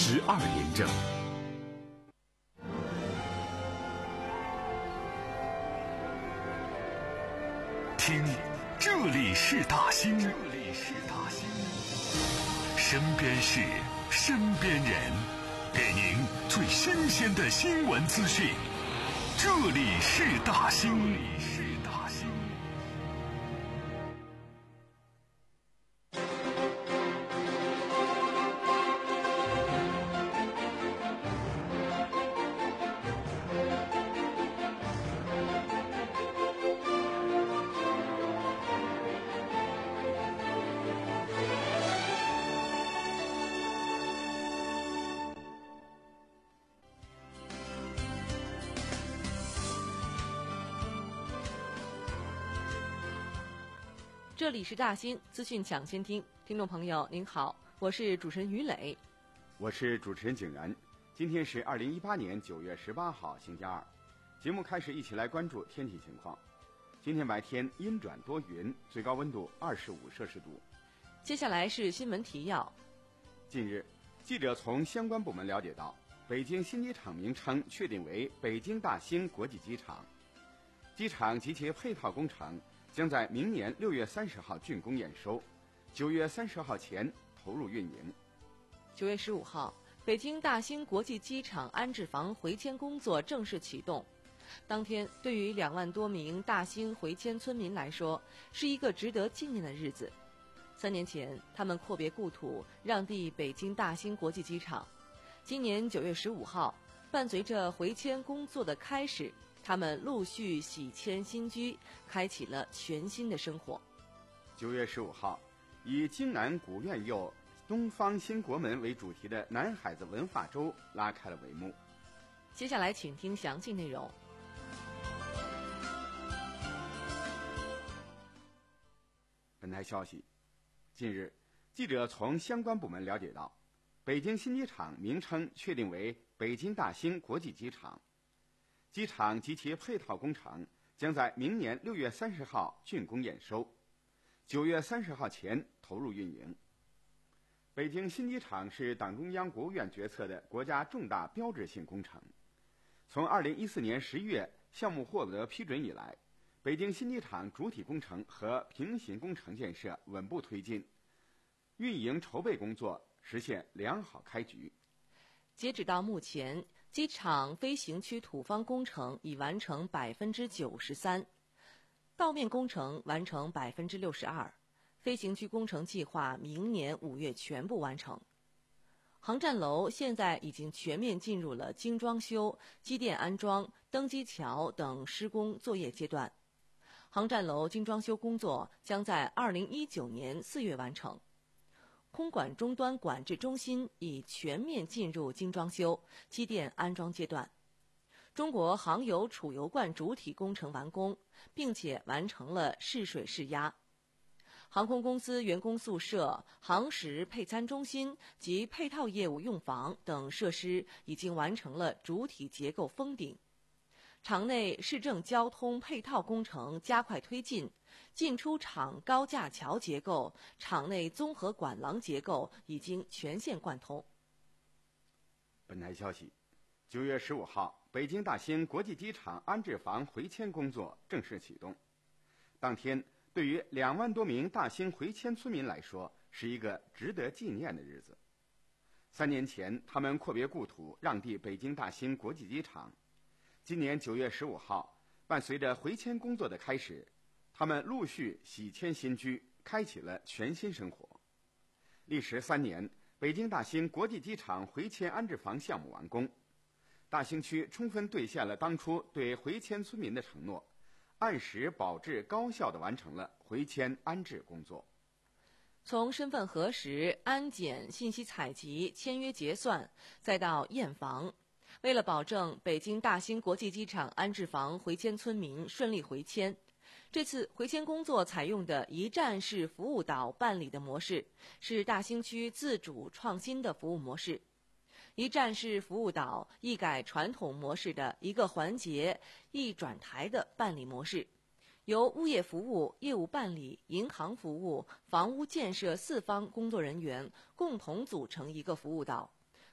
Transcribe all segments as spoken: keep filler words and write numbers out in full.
十二点整。听，这里是大兴，这里是大兴，身边事，身边人，给您最新鲜的新闻资讯。这里是大兴，这里是大兴。 这里是大兴资讯抢先听，听众朋友您好，我是主持人于磊， 我是主持人景然。今天是二零一八年九月十八号，星期二。节目开始，一起来关注天气情况。今天白天阴转多云，最高温度二十五摄氏度。 接下来是新闻提要。 近日，记者从相关部门了解到，北京新机场名称确定为北京大兴国际机场，机场及其配套工程将在明年六月三十号竣工验收，九月三十号前投入运营。 九月十五号，北京大兴国际机场安置房回迁工作正式启动。当天，对于两万多名大兴回迁村民来说，是一个值得纪念的日子。三年前，他们阔别故土，让地北京大兴国际机场。今年九月十五号，伴随着回迁工作的开始，他们陆续喜迁新居，开启了全新的生活。 九月十五号，以京南古院右东方新国门为主题的南海子文化周拉开了帷幕。 接下来请听详细内容。 本台消息，近日，记者从相关部门了解到，北京新机场名称确定为北京大兴国际机场，机场及其配套工程将在明年六月三十号竣工验收，九月三十号前投入运营。北京新机场是党中央、国务院决策的国家重大标志性工程。从二零一四年十一月项目获得批准以来，北京新机场主体工程和平行工程建设稳步推进，运营筹备工作实现良好开局。 截止到目前，机场飞行区土方工程已完成百分之九十三，道面工程完成百分之六十二，飞行区工程计划明年五月全部完成。航站楼现在已经全面进入了精装修、机电安装、登机桥等施工作业阶段。航站楼精装修工作将在二零一九年四月完成。空管终端管制中心已全面进入精装修、机电安装阶段。中国航油储油罐主体工程完工，并且完成了试水试压。航空公司员工宿舍、航食配餐中心及配套业务用房等设施已经完成了主体结构封顶。场内市政交通配套工程加快推进，进出场高架桥结构、场内综合管廊结构已经全线贯通。 本台消息，九月十五号，北京大兴国际机场安置房回迁工作正式启动。当天，对于两万多名大兴回迁村民来说，是一个值得纪念的日子。三年前，他们阔别故土，让地北京大兴国际机场。今年九月十五号，伴随着回迁工作的开始，他们陆续喜迁新居，开启了全新生活。历时三年，北京大兴国际机场回迁安置房项目完工，大兴区充分兑现了当初对回迁村民的承诺，按时保质高效地完成了回迁安置工作。 从身份核实、安检、信息采集、签约结算，再到验房，为了保证北京大兴国际机场安置房回迁村民顺利回迁，这次回迁工作采用的一站式服务岛办理的模式，是大兴区自主创新的服务模式。一站式服务岛一改传统模式的一个环节一转台的办理模式，由物业服务、业务办理、银行服务、房屋建设四方工作人员共同组成一个服务岛，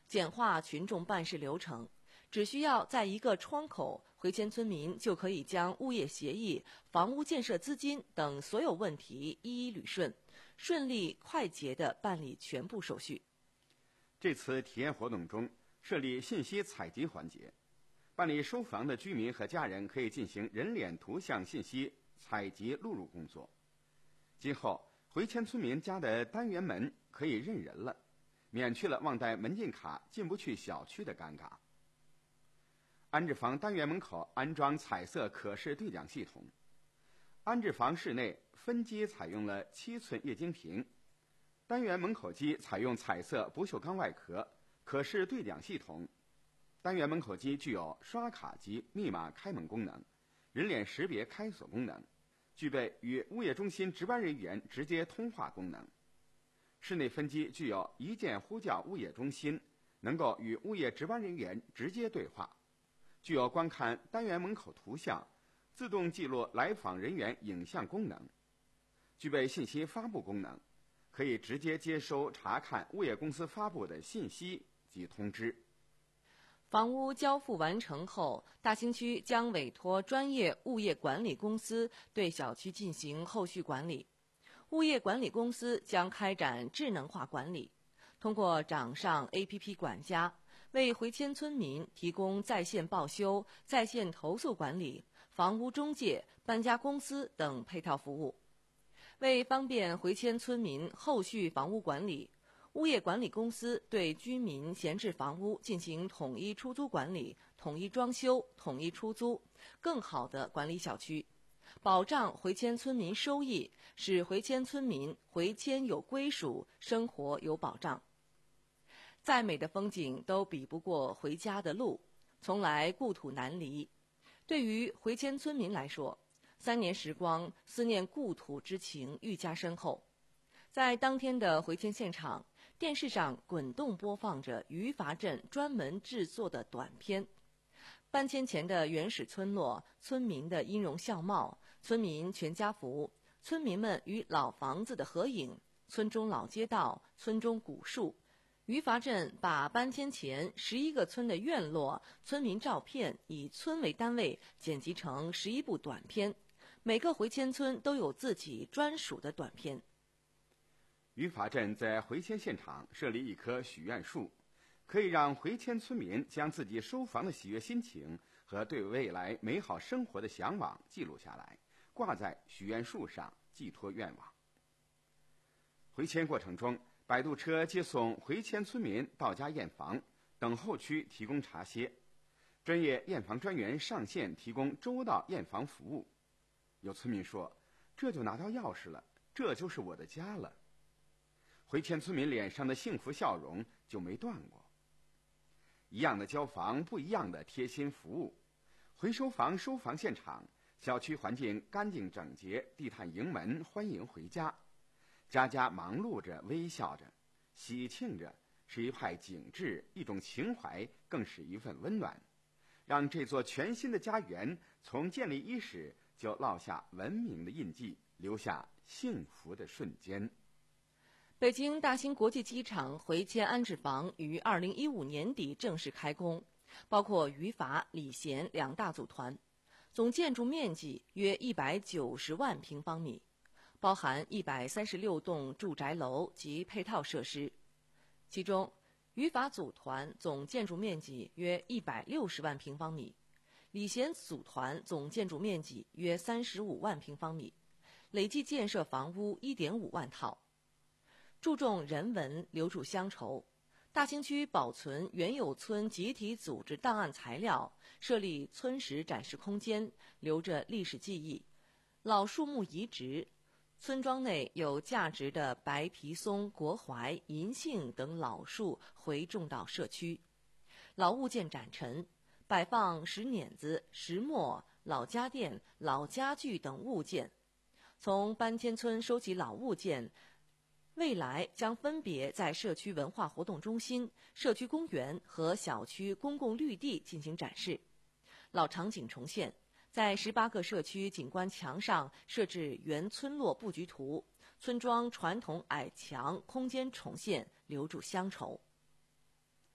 简化群众办事流程。只需要在一个窗口，回迁村民就可以将物业协议、房屋建设资金等所有问题一一捋顺，顺利快捷地办理全部手续。 这次体验活动中设立信息采集环节，办理收房的居民和家人可以进行人脸图像信息采集录入工作。今后回迁村民家的单元门可以认人了，免去了忘带门禁卡进不去小区的尴尬。安置房单元门口安装彩色可视对讲系统，安置房室内分机采用了七寸液晶屏，单元门口机采用彩色不锈钢外壳，可视对讲系统。单元门口机具有刷卡机密码开门功能、人脸识别开锁功能，具备与物业中心值班人员直接通话功能。室内分机具有一键呼叫物业中心，能够与物业值班人员直接对话。具有观看单元门口图像、自动记录来访人员影像功能，具备信息发布功能，可以直接接收查看物业公司发布的信息及通知。 房屋交付完成后，大兴区将委托专业物业管理公司对小区进行后续管理。物业管理公司将开展智能化管理，通过掌上 A P P 管家，为回迁村民提供在线报修、在线投诉管理、房屋中介、搬家公司等配套服务。为方便回迁村民后续房屋管理，物业管理公司对居民闲置房屋进行统一出租管理、统一装修、统一出租，更好地管理小区，保障回迁村民收益，使回迁村民回迁有归属，生活有保障。再美的风景都比不过回家的路，从来故土难离。对于回迁村民来说，三年时光，思念故土之情愈加深厚。在当天的回迁现场，电视上滚动播放着余伐镇专门制作的短片。搬迁前的原始村落，村民的音容笑貌，村民全家福，村民们与老房子的合影，村中老街道，村中古树。余伐镇把搬迁前十一个村的院落、村民照片以村为单位剪辑成十一部短片，每个回迁村都有自己专属的短片。 余伐镇在回迁现场设立一棵许愿树，可以让回迁村民将自己收房的喜悦心情和对未来美好生活的向往记录下来，挂在许愿树上，寄托愿望。回迁过程中，摆渡车接送回迁村民到家验房，等候区提供茶歇，专业验房专员上线提供周到验房服务。有村民说，这就拿到钥匙了，这就是我的家了。回迁村民脸上的幸福笑容就没断过。一样的交房，不一样的贴心服务。回收房收房现场，小区环境干净整洁，地毯迎门，欢迎回家。家家忙碌着，微笑着，喜庆着，是一派景致，一种情怀，更是一份温暖，让这座全新的家园从建立伊始就烙下文明的印记，留下幸福的瞬间。 北京大兴国际机场回迁安置房于二零一五年底正式开工，包括余伐、礼贤两大组团，总建筑面积约一百九十万平方米，包含一百三十六栋住宅楼及配套设施。其中，余伐组团总建筑面积约一百六十万平方米，礼贤组团总建筑面积约三十五万平方米，累计建设房屋一点五万套。注重人文，留住乡愁。大兴区保存原有村集体组织档案材料，设立村史展示空间，留着历史记忆。老树木移植，村庄内有价值的白皮松、国槐、银杏等老树回种到社区。老物件展陈，摆放石碾子、石磨、老家电、老家具等物件。从搬迁村收集老物件，未来将分别在社区文化活动中心、社区公园和小区公共绿地进行展示。老场景重现，在十八个社区景观墙上设置原村落布局图，村庄传统矮墙空间重现，留住乡愁。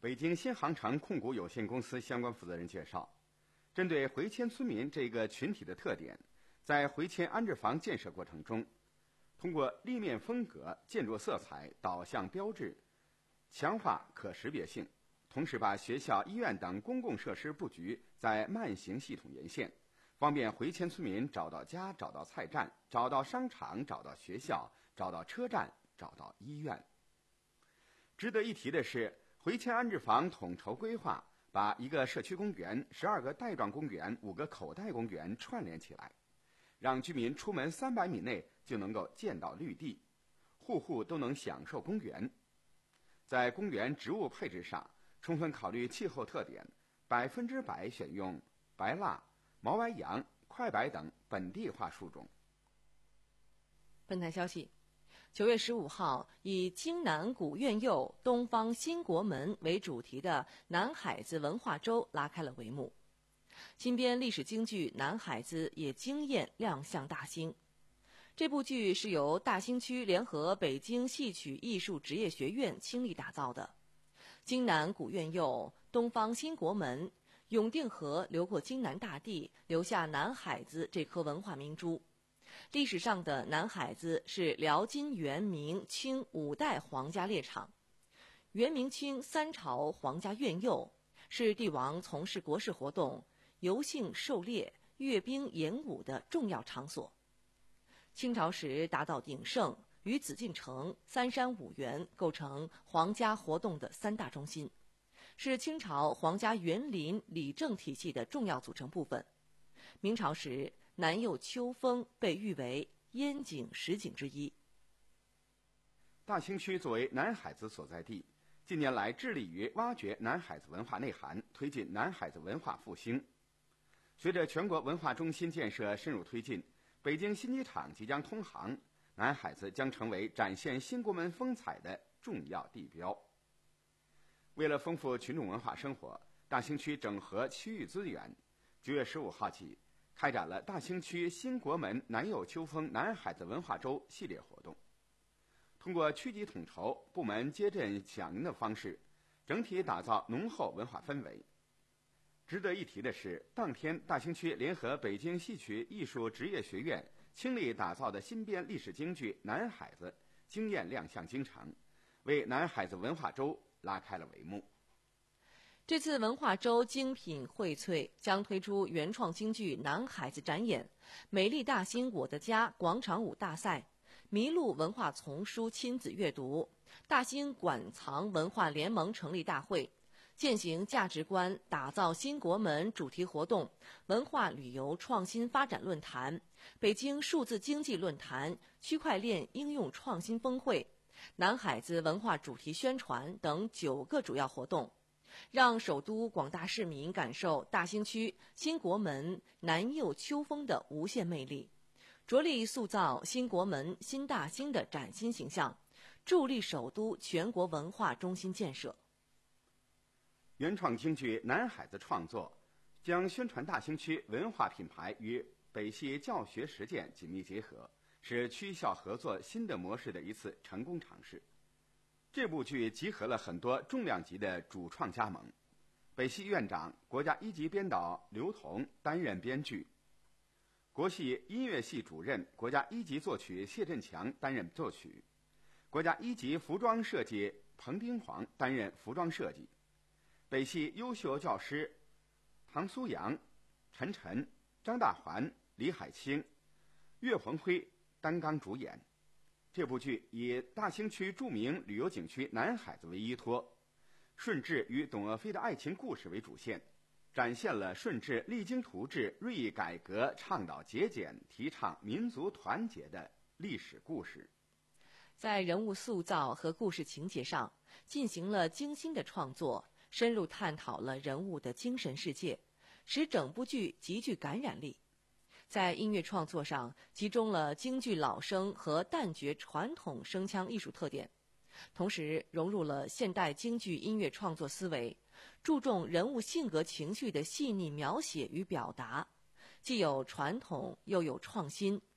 北京新航城控股有限公司相关负责人介绍，针对回迁村民这个群体的特点，在回迁安置房建设过程中，通过立面风格、建筑色彩、导向标志，强化可识别性，同时把学校、医院等公共设施布局在慢行系统沿线，方便回迁村民找到家、找到菜站、找到商场、找到学校、找到车站、找到医院。值得一提的是，回迁安置房统筹规划，把一个社区公园、十二个带状公园、五个口袋公园串联起来，让居民出门三百米内就能够见到绿地，户户都能享受公园。在公园植物配置上，充分考虑气候特点，百分之百选用白蜡、毛白杨、快柏等本地化树种。 本台消息，九月十五号，以京南古院右、东方新国门为主题的南海子文化周拉开了帷幕。新编历史京剧《南海子》也惊艳亮相大兴。这部剧是由大兴区联合北京戏曲艺术职业学院倾力打造的。京南古院右、东方新国门，永定河流过京南大地，留下南海子这颗文化明珠。历史上的南海子是辽金元明清五代皇家猎场，元明清三朝皇家院右，是帝王从事国事活动、游幸狩猎、阅兵演武的重要场所。清朝时达到鼎盛，与紫禁城、三山五园构成皇家活动的三大中心，是清朝皇家园林理政体系的重要组成部分。明朝时，南右秋风被誉为燕景十景之一。 大兴区作为南海子所在地，近年来致力于挖掘南海子文化内涵，推进南海子文化复兴。随着全国文化中心建设深入推进，北京新机场即将通航，南海子将成为展现新国门风采的重要地标。为了丰富群众文化生活，大兴区整合区域资源，九月十五号起开展了大兴区新国门南右秋风南海子文化周系列活动。通过区级统筹、部门接镇响应的方式，整体打造浓厚文化氛围。值得一提的是，当天大兴区联合北京戏曲艺术职业学院倾力打造的新编历史京剧《南海子》惊艳亮相京城，为南海子文化周拉开了帷幕。 这次文化周精品荟萃，将推出原创京剧《南海子》展演、美丽大兴我的家广场舞大赛、麋鹿文化丛书亲子阅读、大兴馆藏文化联盟成立大会、践行价值观打造新国门主题活动、文化旅游创新发展论坛、北京数字经济论坛、区块链应用创新峰会、南海子文化主题宣传等九个主要活动，让首都广大市民感受大兴区新国门南右秋风的无限魅力，着力塑造新国门新大兴的崭新形象，助力首都全国文化中心建设。 原创京剧《南海子》创作将宣传大兴区文化品牌与北戏教学实践紧密结合，是区校合作新的模式的一次成功尝试。这部剧集合了很多重量级的主创加盟，北戏院长、国家一级编导刘同担任编剧，国戏音乐系主任、国家一级作曲谢振强担任作曲，国家一级服装设计彭丁煌担任服装设计，北戏优秀教师唐苏阳、陈晨、张大环、李海清、岳鹏辉担纲主演。这部剧以大兴区著名旅游景区南海子为依托，顺治与董鄂妃的爱情故事为主线，展现了顺治励精图治、锐意改革、倡导节俭、提倡民族团结的历史故事。 在人物塑造和故事情节上进行了精心的创作，深入探讨了人物的精神世界，使整部剧极具感染力。在音乐创作上集中了京剧老生和旦角传统声腔艺术特点，同时融入了现代京剧音乐创作思维，注重人物性格情绪的细腻描写与表达，既有传统又有创新，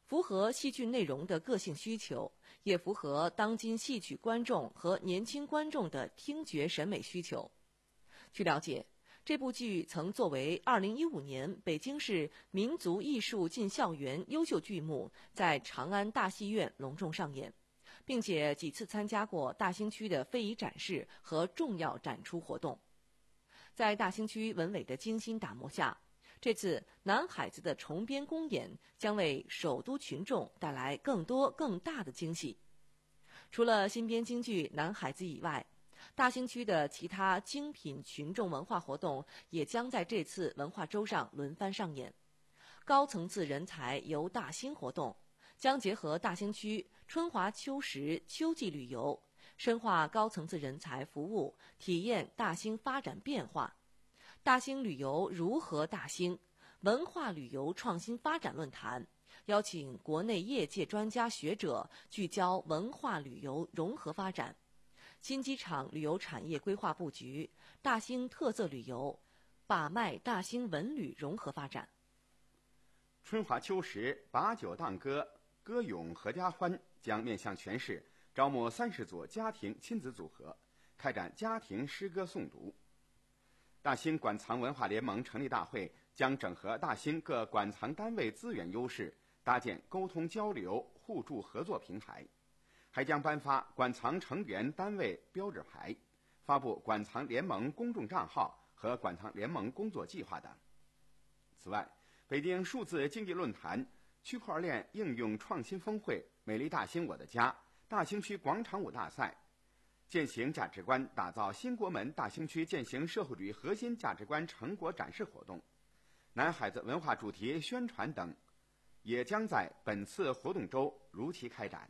符合戏剧内容的个性需求，也符合当今戏曲观众和年轻观众的听觉审美需求。据了解，这部剧曾作为二零一五年北京市民族艺术进校园优秀剧目，在长安大戏院隆重上演，并且几次参加过大兴区的非遗展示和重要展出活动。在大兴区文委的精心打磨下，这次南海子的重编公演将为首都群众带来更多更大的惊喜。除了新编京剧《南海子》以外，大兴区的其他精品群众文化活动也将在这次文化周上轮番上演。高层次人才游大兴活动将结合大兴区春华秋实秋季旅游，深化高层次人才服务，体验大兴发展变化。大兴旅游如何大兴？文化旅游创新发展论坛邀请国内业界专家学者聚焦文化旅游融合发展。新机场旅游产业规划布局，大兴特色旅游，把脉大兴文旅融合发展。 春华秋实，把酒当歌，歌咏合家欢将面向全市招募三十组家庭亲子组合，开展家庭诗歌诵读。大兴馆藏文化联盟成立大会将整合大兴各馆藏单位资源优势，搭建沟通交流、互助合作平台，还将颁发馆藏成员单位标志牌，发布馆藏联盟公众账号和馆藏联盟工作计划等。此外，北京数字经济论坛、区块链应用创新峰会、美丽大兴我的家、大兴区广场舞大赛、践行价值观，打造新国门大兴区践行社会主义核心价值观成果展示活动、南海子文化主题宣传等，也将在本次活动周如期开展。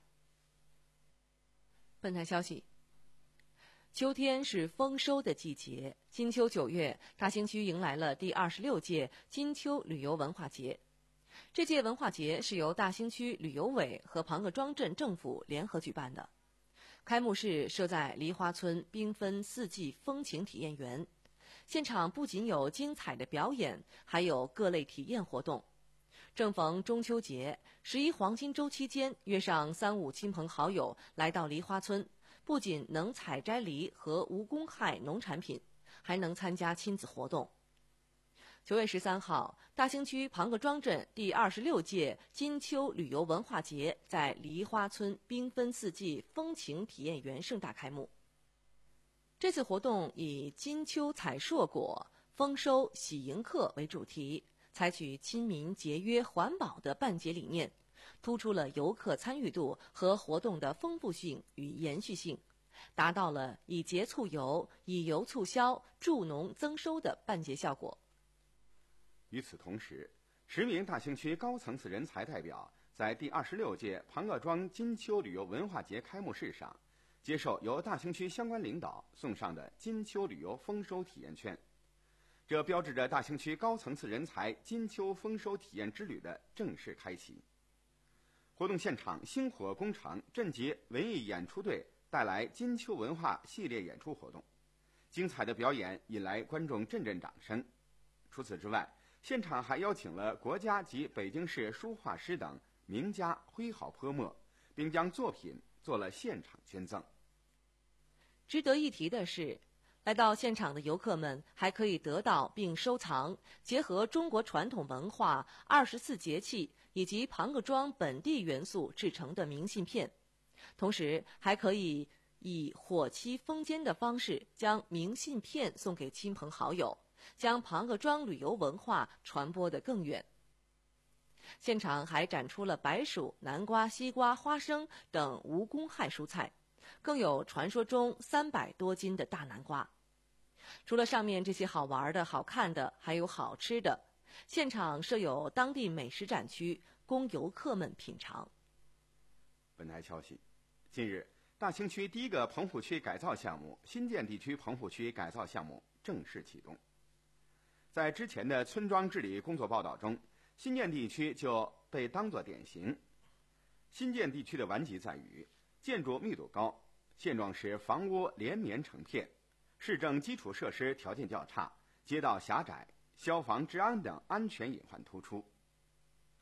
本台消息，秋天是丰收的季节，金秋九月，大兴区迎来了第二十六届金秋旅游文化节。这届文化节是由大兴区旅游委和庞各庄镇政府联合举办的。开幕式设在梨花村缤纷四季风情体验园，现场不仅有精彩的表演，还有各类体验活动。正逢中秋节，十一黄金周期间，约上三五亲朋好友来到梨花村，不仅能采摘梨和无公害农产品，还能参加亲子活动。九月十三号，大兴区庞各庄镇第二十六届金秋旅游文化节在梨花村缤纷四季风情体验园盛大开幕。这次活动以金秋采硕果、丰收喜迎客为主题，采取亲民、节约、环保的办节理念，突出了游客参与度和活动的丰富性与延续性，达到了以节促游、以游促销、助农增收的办节效果。 与此同时，十名大兴区高层次人才代表在第二十六届庞各庄金秋旅游文化节开幕式上，接受由大兴区相关领导送上的金秋旅游丰收体验券，这标志着大兴区高层次人才金秋丰收体验之旅的正式开启。活动现场星火工程镇级文艺演出队带来金秋文化系列演出活动，精彩的表演引来观众阵阵掌声。除此之外，现场还邀请了国家及北京市书画师等名家挥毫泼墨，并将作品做了现场捐赠。 值得一提的是，来到现场的游客们还可以得到并收藏结合中国传统文化、二十四节气以及庞各庄本地元素制成的明信片，同时还可以以火漆封缄的方式将明信片送给亲朋好友，将庞各庄旅游文化传播得更远。现场还展出了白薯、南瓜、西瓜、花生等无公害蔬菜，更有传说中三百多斤的大南瓜。除了上面这些好玩的、好看的，还有好吃的。现场设有当地美食展区，供游客们品尝。 本台消息，近日，大兴区第一个棚户区改造项目新建地区棚户区改造项目正式启动。在之前的村庄治理工作报道中，新建地区就被当作典型。新建地区的顽疾在于建筑密度高，现状是房屋连绵成片，市政基础设施条件较差，街道狭窄，消防治安等安全隐患突出。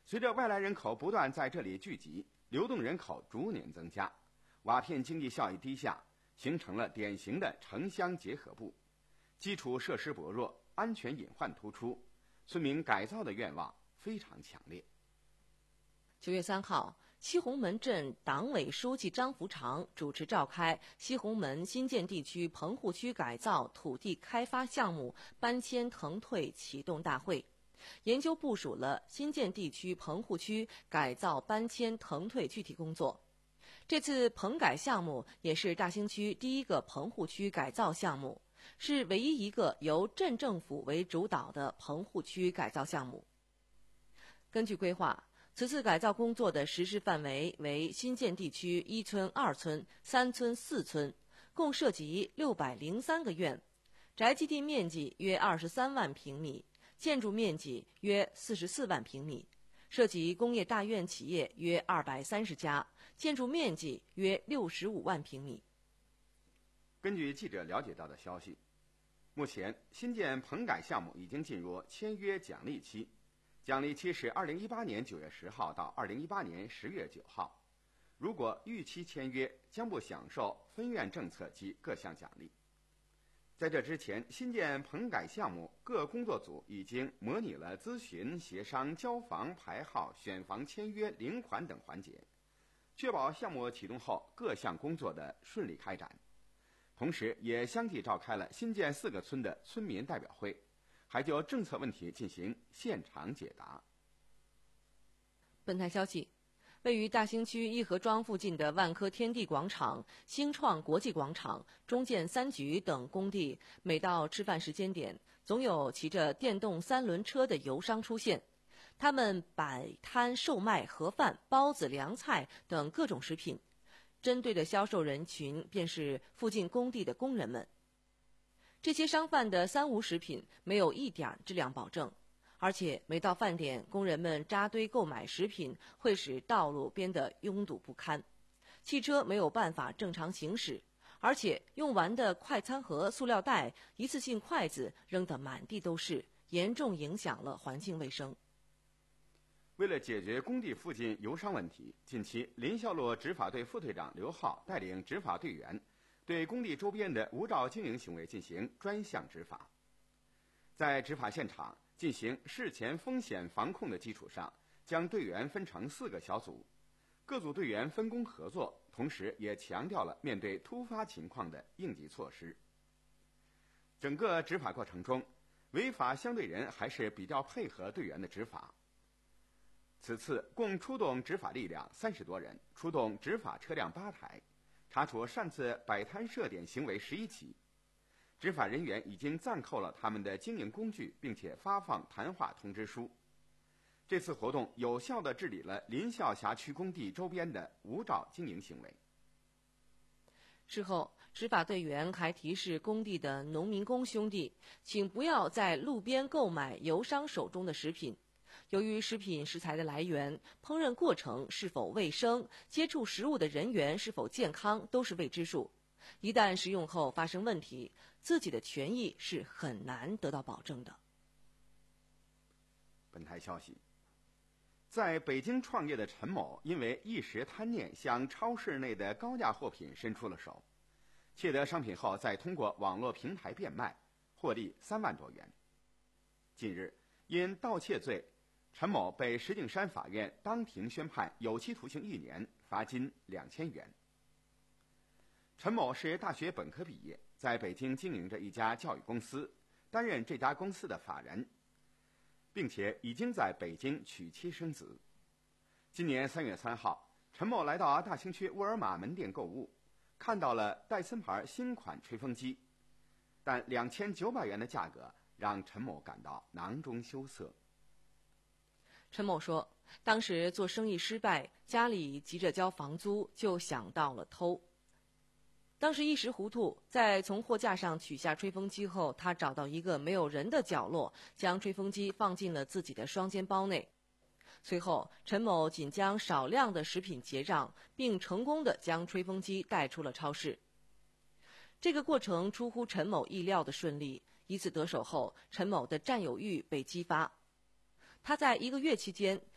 随着外来人口不断在这里聚集，流动人口逐年增加，瓦片经济效益低下，形成了典型的城乡结合部，基础设施薄弱，安全隐患突出，村民改造的愿望非常强烈。 九月三号，西红门镇党委书记张福长主持召开西红门新建地区棚户区改造土地开发项目搬迁腾退启动大会，研究部署了新建地区棚户区改造搬迁腾退具体工作。这次棚改项目也是大兴区第一个棚户区改造项目，是唯一一个由镇政府为主导的棚户区改造项目。根据规划，此次改造工作的实施范围为新建地区一村、二村、三村、四村，共涉及六百零三个院，宅基地面积约二十三万平米，建筑面积约四十四万平米，涉及工业大院企业约二百三十家，建筑面积约六十五万平米。 根据记者了解到的消息，目前新建棚改项目已经进入签约奖励期。奖励期是二零一八年九月十号到二零一八年十月九号，如果逾期签约，将不享受分院政策及各项奖励。在这之前，新建棚改项目各工作组已经模拟了咨询、协商、交房、排号、选房、签约、领款等环节，确保项目启动后各项工作的顺利开展。同时，也相继召开了新建四个村的村民代表会，还就政策问题进行现场解答。 本台消息，位于大兴区义和庄附近的万科天地广场、兴创国际广场、中建三局等工地，每到吃饭时间点，总有骑着电动三轮车的游商出现。他们摆摊售卖盒饭、包子、凉菜等各种食品，针对的销售人群便是附近工地的工人们。这些商贩的三无食品没有一点质量保证，而且每到饭点，工人们扎堆购买食品，会使道路变得拥堵不堪，汽车没有办法正常行驶，而且用完的快餐盒、塑料袋、一次性筷子扔得满地都是，严重影响了环境卫生。 为了解决工地附近游商问题，近期林孝路执法队副队长刘浩带领执法队员对工地周边的无照经营行为进行专项执法。在执法现场进行事前风险防控的基础上，将队员分成四个小组，各组队员分工合作，同时也强调了面对突发情况的应急措施。整个执法过程中，违法相对人还是比较配合队员的执法。此次共出动执法力量三十多人，出动执法车辆八台，查处擅自摆摊设点行为十一起。执法人员已经暂扣了他们的经营工具，并且发放谈话通知书。这次活动有效地治理了林孝辖区工地周边的无照经营行为。 事后，执法队员还提示工地的农民工兄弟，请不要在路边购买游商手中的食品。由于食品食材的来源、烹饪过程是否卫生、接触食物的人员是否健康都是未知数，一旦食用后发生问题，自己的权益是很难得到保证的。 本台消息，在北京创业的陈某因为一时贪念，向超市内的高价货品伸出了手，窃得商品后再通过网络平台变卖，获利三万多元。近日，因盗窃罪，陈某被石景山法院当庭宣判有期徒刑一年，罚金两千元。陈某是大学本科毕业，在北京经营着一家教育公司，担任这家公司的法人，并且已经在北京娶妻生子。今年三月三号，陈某来到大兴区沃尔玛门店购物，看到了戴森牌新款吹风机，但两千九百元的价格让陈某感到囊中羞涩。 陈某说，当时做生意失败，家里急着交房租，就想到了偷。当时一时糊涂，在从货架上取下吹风机后，他找到一个没有人的角落，将吹风机放进了自己的双肩包内。随后，陈某仅将少量的食品结账，并成功地将吹风机带出了超市。这个过程出乎陈某意料的顺利，一次得手后，陈某的占有欲被激发。他在一个月期间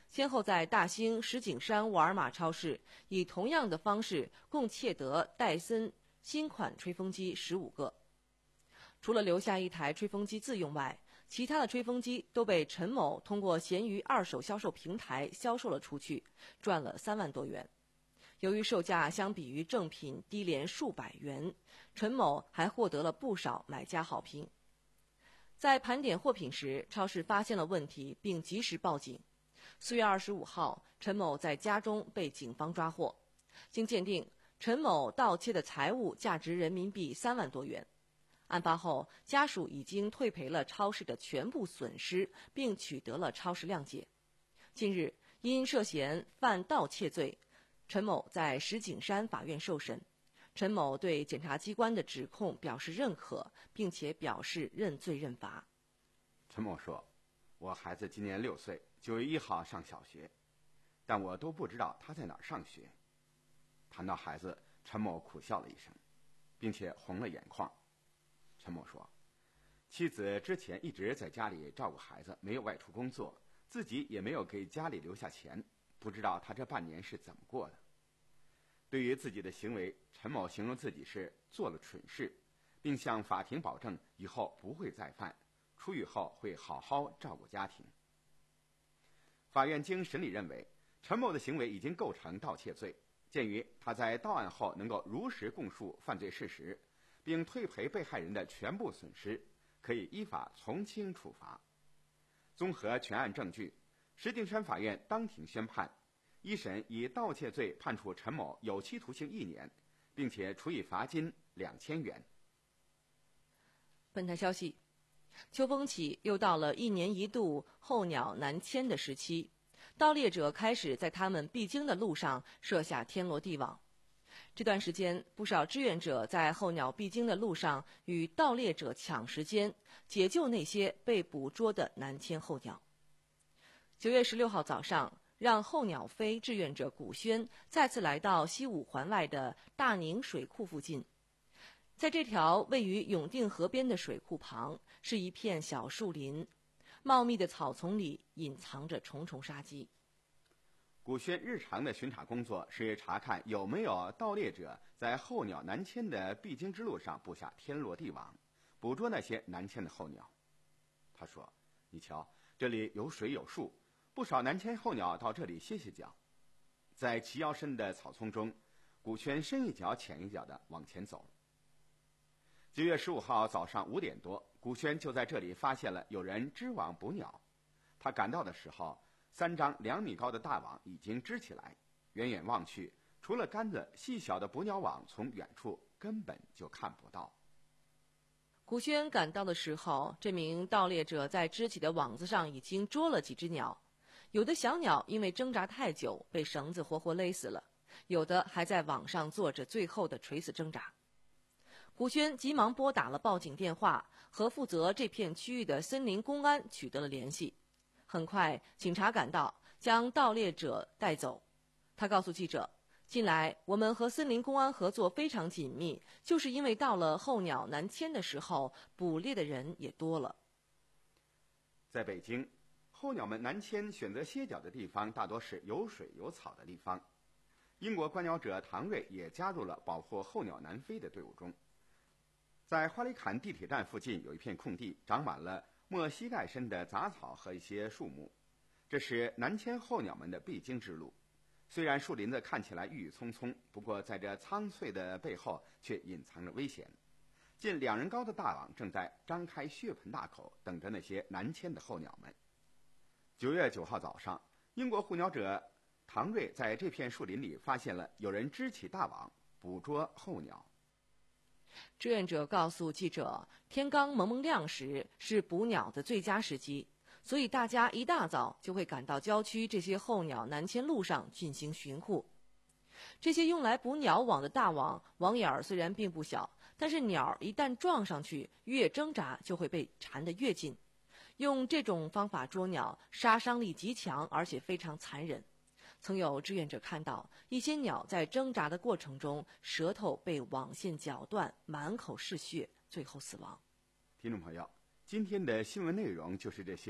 先后在大兴、石景山沃尔玛超市以同样的方式共窃得戴森新款吹风机十五个。除了留下一台吹风机自用外，其他的吹风机都被陈某通过闲鱼二手销售平台销售了出去，赚了三万多元。由于售价相比于正品低廉数百元，陈某还获得了不少买家好评。在盘点货品时，超市发现了问题，并及时报警。四月二十五号，陈某在家中被警方抓获。经鉴定，陈某盗窃的财物价值人民币三万多元。案发后，家属已经退赔了超市的全部损失，并取得了超市谅解。近日，因涉嫌犯盗窃罪，陈某在石景山法院受审。陈某对检察机关的指控表示认可，并且表示认罪认罚。 陈某说：“我孩子今年六岁，九月一号上小学，但我都不知道他在哪儿上学。”谈到孩子，陈某苦笑了一声，并且红了眼眶。陈某说，妻子之前一直在家里照顾孩子，没有外出工作，自己也没有给家里留下钱，不知道他这半年是怎么过的。对于自己的行为，陈某形容自己是做了蠢事，并向法庭保证以后不会再犯，出狱后会好好照顾家庭。法院经审理认为，陈某的行为已经构成盗窃罪，鉴于他在到案后能够如实供述犯罪事实，并退赔被害人的全部损失，可以依法从轻处罚。综合全案证据，石景山法院当庭宣判，一审以盗窃罪判处陈某有期徒刑一年，并且处以罚金两千元。 本台消息，秋风起，又到了一年一度候鸟南迁的时期，盗猎者开始在他们必经的路上设下天罗地网。这段时间，不少志愿者在候鸟必经的路上与盗猎者抢时间，解救那些被捕捉的南迁候鸟。九月十六号早上，让候鸟飞志愿者古轩再次来到西五环外的大宁水库附近。在这条位于永定河边的水库旁，是一片小树林，茂密的草丛里隐藏着重重杀机。 古轩日常的巡查工作是查看有没有盗猎者在候鸟南迁的必经之路上布下天罗地网，捕捉那些南迁的候鸟。他说，你瞧，这里有水有树，不少南迁候鸟到这里歇歇脚。在齐腰深的草丛中，古轩深一脚浅一脚地往前走。九月十五号早上五点多，古轩就在这里发现了有人织网捕鸟。他赶到的时候，三张两米高的大网已经支起来，远远望去，除了杆子，细小的捕鸟网从远处根本就看不到。 古轩赶到的时候，这名盗猎者在支起的网子上已经捉了几只鸟，有的小鸟因为挣扎太久，被绳子活活勒死了，有的还在网上做着最后的垂死挣扎。古轩急忙拨打了报警电话，和负责这片区域的森林公安取得了联系。很快，警察赶到，将盗猎者带走。他告诉记者，近来我们和森林公安合作非常紧密，就是因为到了候鸟南迁的时候，捕猎的人也多了。 在北京，候鸟们南迁选择歇脚的地方大多是有水有草的地方。英国观鸟者唐瑞也加入了保护候鸟南飞的队伍中。在花里坎地铁站附近有一片空地，长满了没膝盖深的杂草和一些树木，这是南迁候鸟们的必经之路。虽然树林子看起来郁郁葱葱，不过在这苍翠的背后却隐藏着危险。近两人高的大网正在张开血盆大口，等着那些南迁的候鸟们。九月九号早上，英国护鸟者唐瑞在这片树林里发现了有人支起大网捕捉候鸟。 志愿者告诉记者，天刚蒙蒙亮时是捕鸟的最佳时机，所以大家一大早就会赶到郊区这些候鸟南迁路上进行巡护。这些用来捕鸟网的大网，网眼儿虽然并不小，但是鸟一旦撞上去，越挣扎就会被缠得越紧。用这种方法捉鸟，杀伤力极强，而且非常残忍。曾有志愿者看到一些鸟在挣扎的过程中，舌头被网线绞断，满口是血，最后死亡。 听众朋友，今天的新闻内容就是这些，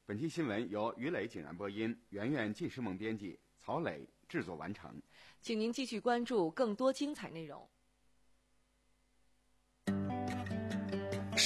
本期新闻由于磊、景然播音，圆圆、纪诗萌编辑，曹磊制作完成。 请您继续关注更多精彩内容。